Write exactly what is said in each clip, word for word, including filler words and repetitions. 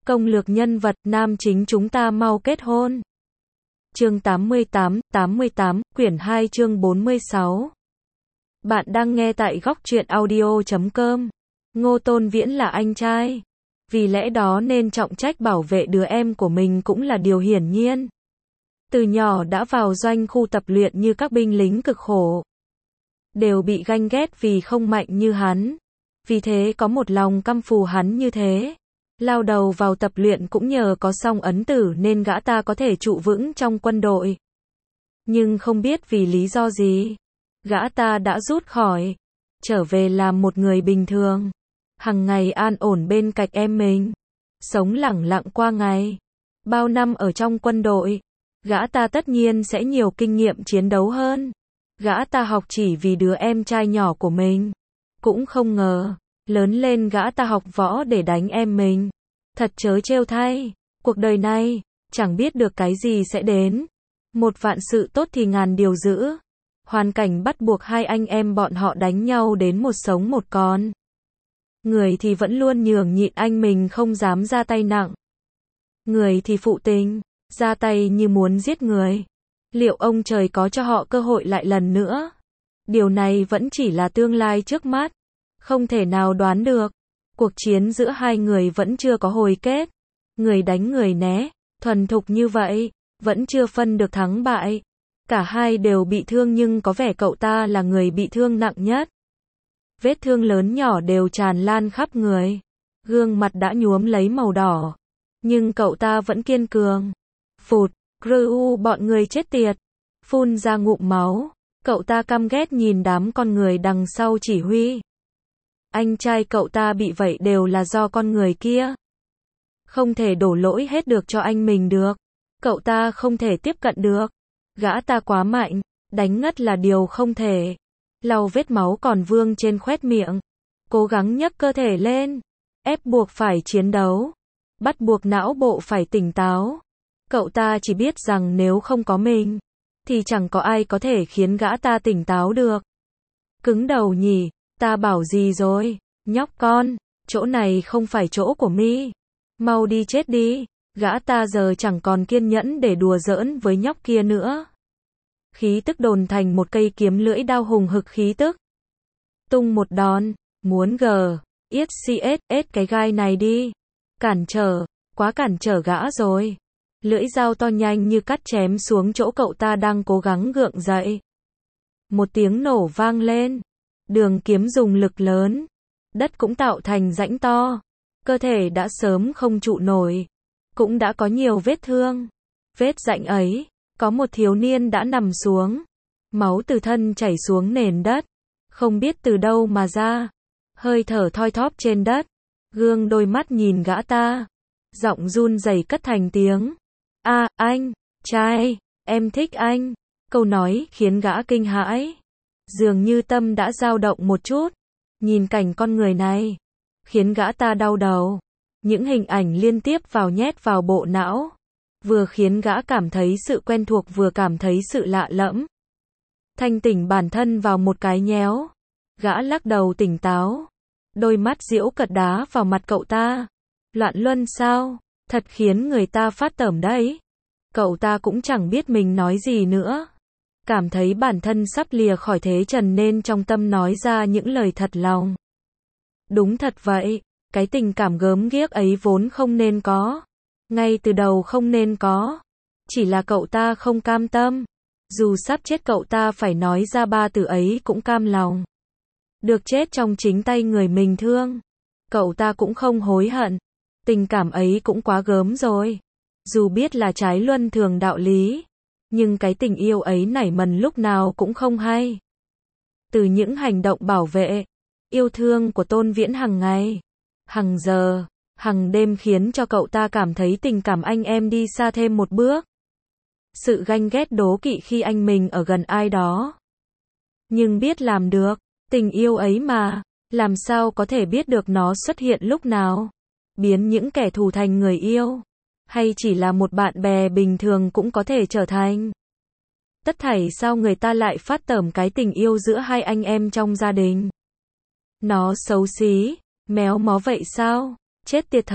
Công lược nhân vật, nam chính chúng ta mau kết hôn. Chương tám mươi tám, tám mươi tám, quyển hai chương bốn mươi sáu. Bạn đang nghe tại góc truyện audio chấm com. Ngô Tôn Viễn là anh trai. Vì lẽ đó nên trọng trách bảo vệ đứa em của mình cũng là điều hiển nhiên. Từ nhỏ đã vào doanh khu tập luyện như các binh lính cực khổ. Đều bị ganh ghét vì không mạnh như hắn. Vì thế có một lòng căm phù hắn như thế. Lao đầu vào tập luyện cũng nhờ có song ấn tử nên gã ta có thể trụ vững trong quân đội. Nhưng không biết vì lý do gì, gã ta đã rút khỏi, trở về làm một người bình thường. Hằng ngày an ổn bên cạnh em mình, sống lẳng lặng qua ngày. Bao năm ở trong quân đội, gã ta tất nhiên sẽ nhiều kinh nghiệm chiến đấu hơn. Gã ta học chỉ vì đứa em trai nhỏ của mình. Cũng không ngờ, lớn lên gã ta học võ để đánh em mình. Thật trớ trêu thay, cuộc đời này, chẳng biết được cái gì sẽ đến. Một vạn sự tốt thì ngàn điều dữ. Hoàn cảnh bắt buộc hai anh em bọn họ đánh nhau đến một sống một con. Người thì vẫn luôn nhường nhịn anh mình không dám ra tay nặng. Người thì phụ tình, ra tay như muốn giết người. Liệu ông trời có cho họ cơ hội lại lần nữa? Điều này vẫn chỉ là tương lai trước mắt. Không thể nào đoán được. Cuộc chiến giữa hai người vẫn chưa có hồi kết. Người đánh người né, thuần thục như vậy, vẫn chưa phân được thắng bại. Cả hai đều bị thương nhưng có vẻ cậu ta là người bị thương nặng nhất. Vết thương lớn nhỏ đều tràn lan khắp người. Gương mặt đã nhuốm lấy màu đỏ. Nhưng cậu ta vẫn kiên cường. Phụt, Gru bọn người chết tiệt. Phun ra ngụm máu. Cậu ta căm ghét nhìn đám con người đằng sau chỉ huy. Anh trai cậu ta bị vậy đều là do con người kia. Không thể đổ lỗi hết được cho anh mình được. Cậu ta không thể tiếp cận được. Gã ta quá mạnh, đánh ngất là điều không thể. Lau vết máu còn vương trên khóe miệng. Cố gắng nhấc cơ thể lên. Ép buộc phải chiến đấu. Bắt buộc não bộ phải tỉnh táo. Cậu ta chỉ biết rằng nếu không có mình, thì chẳng có ai có thể khiến gã ta tỉnh táo được. Cứng đầu nhỉ, ta bảo gì rồi, nhóc con, chỗ này không phải chỗ của mi. Mau đi chết đi, gã ta giờ chẳng còn kiên nhẫn để đùa giỡn với nhóc kia nữa. Khí tức đồn thành một cây kiếm lưỡi đao hùng hực khí tức. Tung một đòn, muốn gờ, yết cs, ết cái gai này đi. Cản trở, quá cản trở gã rồi. Lưỡi dao to nhanh như cắt chém xuống chỗ cậu ta đang cố gắng gượng dậy. Một tiếng nổ vang lên. Đường kiếm dùng lực lớn. Đất cũng tạo thành rãnh to. Cơ thể đã sớm không trụ nổi. Cũng đã có nhiều vết thương. Vết rãnh ấy, có một thiếu niên đã nằm xuống. Máu từ thân chảy xuống nền đất. Không biết từ đâu mà ra. Hơi thở thoi thóp trên đất. Gương đôi mắt nhìn gã ta. Giọng run rẩy cất thành tiếng. À, anh, trai, em thích anh. Câu nói khiến gã kinh hãi. Dường như tâm đã dao động một chút. Nhìn cảnh con người này, khiến gã ta đau đầu. Những hình ảnh liên tiếp vào nhét vào bộ não. Vừa khiến gã cảm thấy sự quen thuộc vừa cảm thấy sự lạ lẫm. Thanh tỉnh bản thân vào một cái nhéo. Gã lắc đầu tỉnh táo. Đôi mắt diễu cợt đá vào mặt cậu ta. Loạn luân sao? Thật khiến người ta phát tởm đấy. Cậu ta cũng chẳng biết mình nói gì nữa. Cảm thấy bản thân sắp lìa khỏi thế trần nên trong tâm nói ra những lời thật lòng. Đúng thật vậy, cái tình cảm gớm ghiếc ấy vốn không nên có. Ngay từ đầu không nên có. Chỉ là cậu ta không cam tâm. Dù sắp chết cậu ta phải nói ra ba từ ấy cũng cam lòng. Được chết trong chính tay người mình thương. Cậu ta cũng không hối hận. Tình cảm ấy cũng quá gớm rồi. Dù biết là trái luân thường đạo lý. Nhưng cái tình yêu ấy nảy mầm lúc nào cũng không hay. Từ những hành động bảo vệ, yêu thương của Tôn Viễn hàng ngày, hàng giờ, hàng đêm khiến cho cậu ta cảm thấy tình cảm anh em đi xa thêm một bước. Sự ganh ghét đố kỵ khi anh mình ở gần ai đó. Nhưng biết làm được, tình yêu ấy mà, làm sao có thể biết được nó xuất hiện lúc nào. Biến những kẻ thù thành người yêu. Hay chỉ là một bạn bè bình thường cũng có thể trở thành. Tất thảy sao người ta lại phát tởm cái tình yêu giữa hai anh em trong gia đình. Nó xấu xí, méo mó vậy sao? Chết tiệt thật.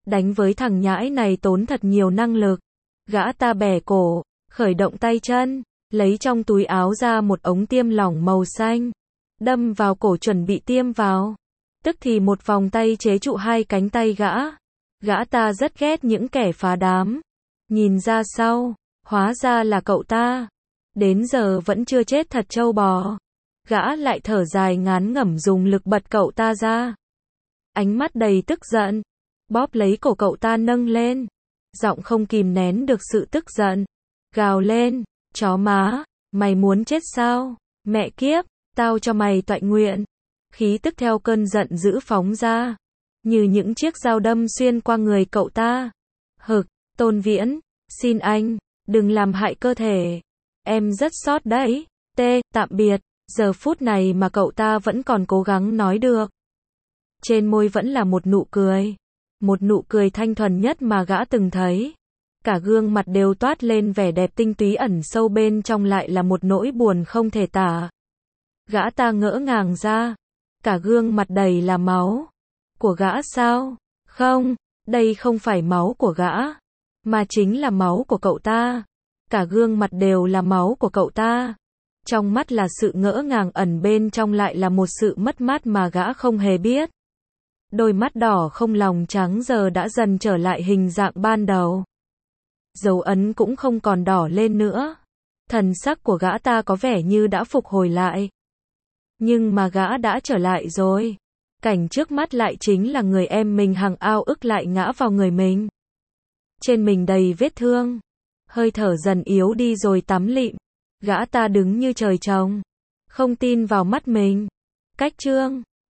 Đánh với thằng nhãi này tốn thật nhiều năng lực. Gã ta bẻ cổ, khởi động tay chân, lấy trong túi áo ra một ống tiêm lỏng màu xanh, đâm vào cổ chuẩn bị tiêm vào. Tức thì một vòng tay chế trụ hai cánh tay gã. Gã ta rất ghét những kẻ phá đám. Nhìn ra sau, hóa ra là cậu ta. Đến giờ vẫn chưa chết thật trâu bò. Gã lại thở dài ngán ngẩm dùng lực bật cậu ta ra. Ánh mắt đầy tức giận, bóp lấy cổ cậu ta nâng lên. Giọng không kìm nén được sự tức giận. Gào lên, chó má, mày muốn chết sao? Mẹ kiếp, tao cho mày toại nguyện. Khí tức theo cơn giận dữ phóng ra, như những chiếc dao đâm xuyên qua người cậu ta. Hực, Tôn Viễn, xin anh, đừng làm hại cơ thể. Em rất sót đấy. T, tạm biệt. Giờ phút này mà cậu ta vẫn còn cố gắng nói được. Trên môi vẫn là một nụ cười. Một nụ cười thanh thuần nhất mà gã từng thấy. Cả gương mặt đều toát lên vẻ đẹp tinh túy ẩn sâu bên trong lại là một nỗi buồn không thể tả. Gã ta ngỡ ngàng ra. Cả gương mặt đầy là máu. Của gã sao? Không, đây không phải máu của gã. Mà chính là máu của cậu ta. Cả gương mặt đều là máu của cậu ta. Trong mắt là sự ngỡ ngàng ẩn bên trong lại là một sự mất mát mà gã không hề biết. Đôi mắt đỏ không lòng trắng giờ đã dần trở lại hình dạng ban đầu. Dấu ấn cũng không còn đỏ lên nữa. Thần sắc của gã ta có vẻ như đã phục hồi lại. Nhưng mà gã đã trở lại rồi. Cảnh trước mắt lại chính là người em mình hằng ao ức lại ngã vào người mình. Trên mình đầy vết thương. Hơi thở dần yếu đi rồi tắm lịm. Gã ta đứng như trời trồng. Không tin vào mắt mình. Cách chương